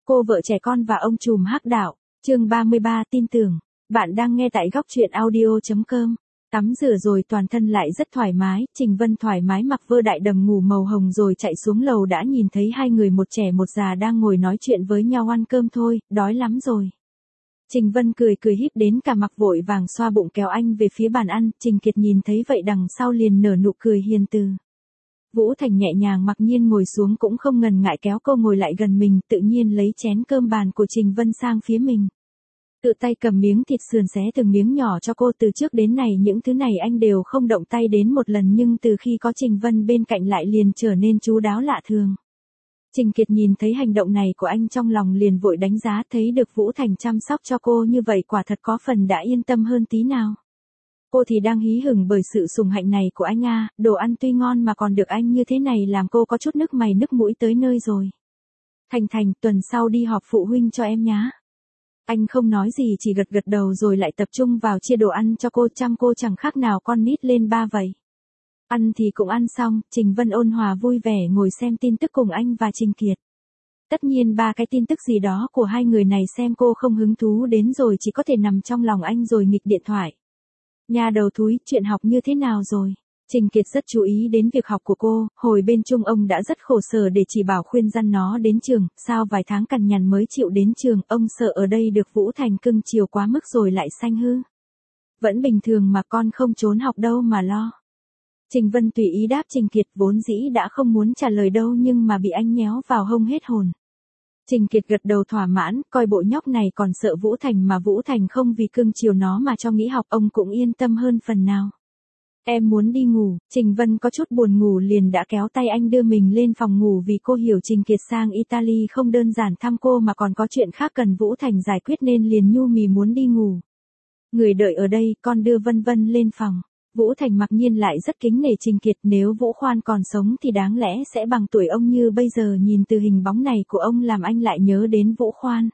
Cô vợ trẻ con và ông trùm hắc đạo, chương 33 tin tưởng. Bạn đang nghe tại góc truyện audio.com. Tắm rửa rồi toàn thân lại rất thoải mái, Trình Vân thoải mái mặc vơ đại đầm ngủ màu hồng rồi chạy xuống lầu đã nhìn thấy hai người một trẻ một già đang ngồi nói chuyện với nhau ăn cơm thôi, đói lắm rồi. Trình Vân cười cười híp đến cả mặc vội vàng xoa bụng kéo anh về phía bàn ăn, Trình Kiệt nhìn thấy vậy đằng sau liền nở nụ cười hiền từ. Vũ Thành nhẹ nhàng mặc nhiên ngồi xuống cũng không ngần ngại kéo cô ngồi lại gần mình, tự nhiên lấy chén cơm bàn của Trình Vân sang phía mình. Tự tay cầm miếng thịt sườn xé từng miếng nhỏ cho cô, từ trước đến nay những thứ này anh đều không động tay đến một lần nhưng từ khi có Trình Vân bên cạnh lại liền trở nên chu đáo lạ thường. Trình Kiệt nhìn thấy hành động này của anh trong lòng liền vội đánh giá, thấy được Vũ Thành chăm sóc cho cô như vậy quả thật có phần đã yên tâm hơn tí nào. Cô thì đang hí hửng bởi sự sủng hạnh này của anh à, đồ ăn tuy ngon mà còn được anh như thế này làm cô có chút nức mày nức mũi tới nơi rồi. Thành, tuần sau đi họp phụ huynh cho em nhá. Anh không nói gì chỉ gật gật đầu rồi lại tập trung vào chia đồ ăn cho cô, chăm cô chẳng khác nào con nít lên ba vậy. Ăn thì cũng ăn xong, Trình Vân ôn hòa vui vẻ ngồi xem tin tức cùng anh và Trình Kiệt. Tất nhiên ba cái tin tức gì đó của hai người này xem cô không hứng thú đến rồi chỉ có thể nằm trong lòng anh rồi nghịch điện thoại. Nhà đầu thúi, chuyện học như thế nào rồi? Trình Kiệt rất chú ý đến việc học của cô, hồi bên Trung ông đã rất khổ sở để chỉ bảo khuyên răn nó đến trường, sao vài tháng cằn nhằn mới chịu đến trường, ông sợ ở đây được Vũ Thành cưng chiều quá mức rồi lại sanh hư. Vẫn bình thường mà con không trốn học đâu mà lo. Trình Vân tùy ý đáp Trình Kiệt vốn dĩ đã không muốn trả lời đâu nhưng mà bị anh nhéo vào hông hết hồn. Trình Kiệt gật đầu thỏa mãn, coi bộ nhóc này còn sợ Vũ Thành mà Vũ Thành không vì cưng chiều nó mà cho nghỉ học, ông cũng yên tâm hơn phần nào. Em muốn đi ngủ, Trình Vân có chút buồn ngủ liền đã kéo tay anh đưa mình lên phòng ngủ vì cô hiểu Trình Kiệt sang Italy không đơn giản thăm cô mà còn có chuyện khác cần Vũ Thành giải quyết nên liền nhu mì muốn đi ngủ. Người đợi ở đây, con đưa Vân Vân lên phòng. Vũ Thành mặc nhiên lại rất kính nể Trình Kiệt, nếu Vũ Khoan còn sống thì đáng lẽ sẽ bằng tuổi ông như bây giờ, nhìn từ hình bóng này của ông làm anh lại nhớ đến Vũ Khoan.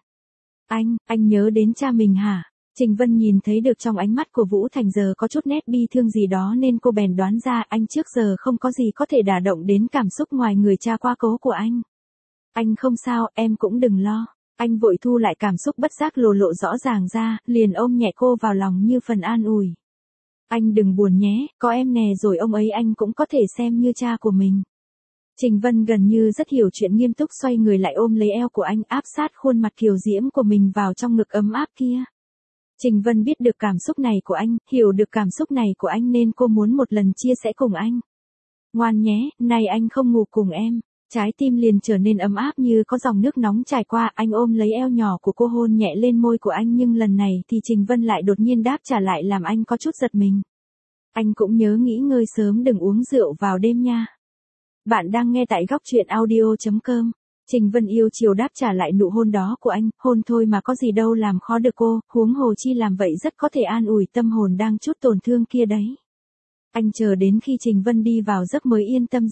Anh nhớ đến cha mình hả? Trình Vân nhìn thấy được trong ánh mắt của Vũ Thành giờ có chút nét bi thương gì đó nên cô bèn đoán ra anh trước giờ không có gì có thể đả động đến cảm xúc ngoài người cha quá cố của anh. Anh không sao, em cũng đừng lo. Anh vội thu lại cảm xúc bất giác lộ rõ ràng ra, liền ôm nhẹ cô vào lòng như phần an ủi. Anh đừng buồn nhé, có em nè rồi ông ấy anh cũng có thể xem như cha của mình. Trình Vân gần như rất hiểu chuyện, nghiêm túc xoay người lại ôm lấy eo của anh, áp sát khuôn mặt kiều diễm của mình vào trong ngực ấm áp kia. Trình Vân biết được cảm xúc này của anh, hiểu được cảm xúc này của anh nên cô muốn một lần chia sẻ cùng anh. Ngoan nhé, nay anh không ngủ cùng em. Trái tim liền trở nên ấm áp như có dòng nước nóng trải qua, anh ôm lấy eo nhỏ của cô hôn nhẹ lên môi của anh nhưng lần này thì Trình Vân lại đột nhiên đáp trả lại làm anh có chút giật mình. Anh cũng nhớ nghỉ ngơi sớm, đừng uống rượu vào đêm nha. Bạn đang nghe tại góc truyện audio.com. Trình Vân yêu chiều đáp trả lại nụ hôn đó của anh, hôn thôi mà có gì đâu làm khó được cô, huống hồ chi làm vậy rất có thể an ủi tâm hồn đang chút tổn thương kia đấy. Anh chờ đến khi Trình Vân đi vào giấc mới yên tâm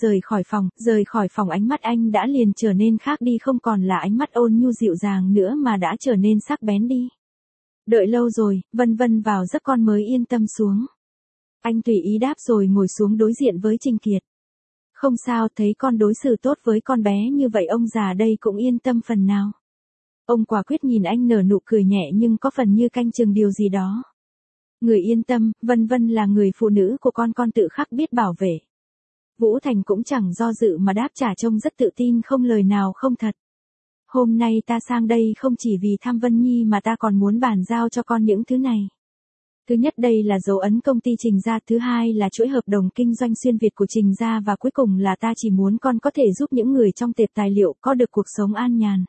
rời khỏi phòng ánh mắt anh đã liền trở nên khác đi, không còn là ánh mắt ôn nhu dịu dàng nữa mà đã trở nên sắc bén đi. Đợi lâu rồi, Vân Vân vào giấc con mới yên tâm xuống. Anh tùy ý đáp rồi ngồi xuống đối diện với Trình Kiệt. Không sao, thấy con đối xử tốt với con bé như vậy ông già đây cũng yên tâm phần nào. Ông quả quyết nhìn anh nở nụ cười nhẹ nhưng có phần như canh chừng điều gì đó. Người yên tâm, Vân Vân là người phụ nữ của con tự khắc biết bảo vệ. Vũ Thành cũng chẳng do dự mà đáp trả trông rất tự tin không lời nào không thật. Hôm nay ta sang đây không chỉ vì thăm Vân Nhi mà ta còn muốn bàn giao cho con những thứ này. Thứ nhất đây là dấu ấn công ty Trình gia, thứ hai là chuỗi hợp đồng kinh doanh xuyên Việt của Trình gia và cuối cùng là ta chỉ muốn con có thể giúp những người trong tệp tài liệu có được cuộc sống an nhàn.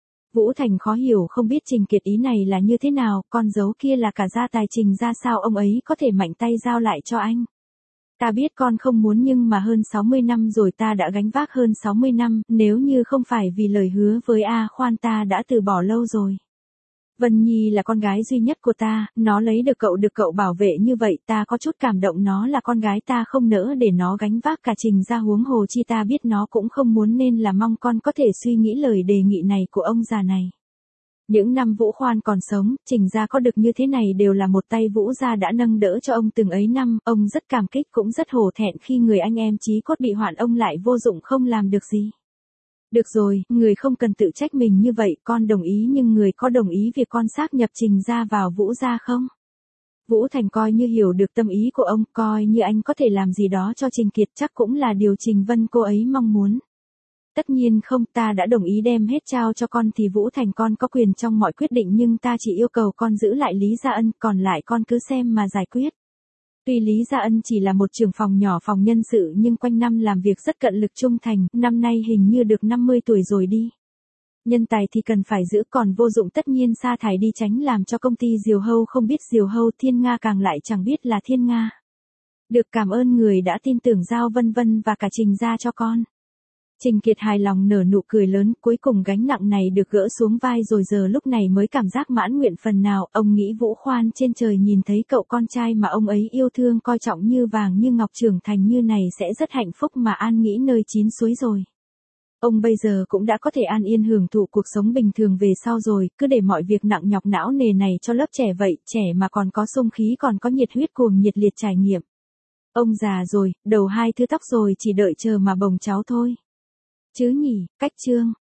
Vũ Thành khó hiểu không biết Trình Kiệt ý này là như thế nào, con dấu kia là cả gia tài Trình gia sao ông ấy có thể mạnh tay giao lại cho anh. Ta biết con không muốn nhưng mà hơn 60 năm rồi ta đã gánh vác hơn 60 năm, nếu như không phải vì lời hứa với A Khoan ta đã từ bỏ lâu rồi. Vân Nhi là con gái duy nhất của ta, nó lấy được cậu bảo vệ như vậy ta có chút cảm động, nó là con gái ta không nỡ để nó gánh vác cả Trình gia, huống hồ chi ta biết nó cũng không muốn nên là mong con có thể suy nghĩ lời đề nghị này của ông già này. Những năm Vũ Khoan còn sống, Trình gia có được như thế này đều là một tay Vũ gia đã nâng đỡ cho ông từng ấy năm, ông rất cảm kích cũng rất hổ thẹn khi người anh em chí cốt bị hoạn ông lại vô dụng không làm được gì. Được rồi, người không cần tự trách mình như vậy, con đồng ý nhưng người có đồng ý việc con xác nhập Trình gia vào Vũ gia không? Vũ Thành coi như hiểu được tâm ý của ông, coi như anh có thể làm gì đó cho Trình Kiệt chắc cũng là điều Trình Vân cô ấy mong muốn. Tất nhiên không, ta đã đồng ý đem hết trao cho con thì Vũ Thành con có quyền trong mọi quyết định nhưng ta chỉ yêu cầu con giữ lại Lý Gia Ân, còn lại con cứ xem mà giải quyết. Tuy Lý Gia Ân chỉ là một trưởng phòng nhỏ phòng nhân sự nhưng quanh năm làm việc rất cận lực trung thành, năm nay hình như được 50 tuổi rồi đi. Nhân tài thì cần phải giữ, còn vô dụng tất nhiên sa thải đi tránh làm cho công ty Diều Hâu không biết Diều Hâu, Thiên Nga càng lại chẳng biết là Thiên Nga. Được, cảm ơn người đã tin tưởng giao Vân Vân và cả Trình gia cho con. Trình Kiệt hài lòng nở nụ cười lớn, cuối cùng gánh nặng này được gỡ xuống vai rồi, giờ lúc này mới cảm giác mãn nguyện phần nào. Ông nghĩ Vũ Khoan trên trời nhìn thấy cậu con trai mà ông ấy yêu thương coi trọng như vàng như ngọc trưởng thành như này sẽ rất hạnh phúc mà an nghỉ nơi chín suối rồi. Ông bây giờ cũng đã có thể an yên hưởng thụ cuộc sống bình thường về sau rồi, cứ để mọi việc nặng nhọc não nề này cho lớp trẻ vậy, trẻ mà còn có xung khí còn có nhiệt huyết cuồng nhiệt liệt trải nghiệm. Ông già rồi, đầu hai thứ tóc rồi, chỉ đợi chờ mà bồng cháu thôi. Chứ nhỉ, cách chương.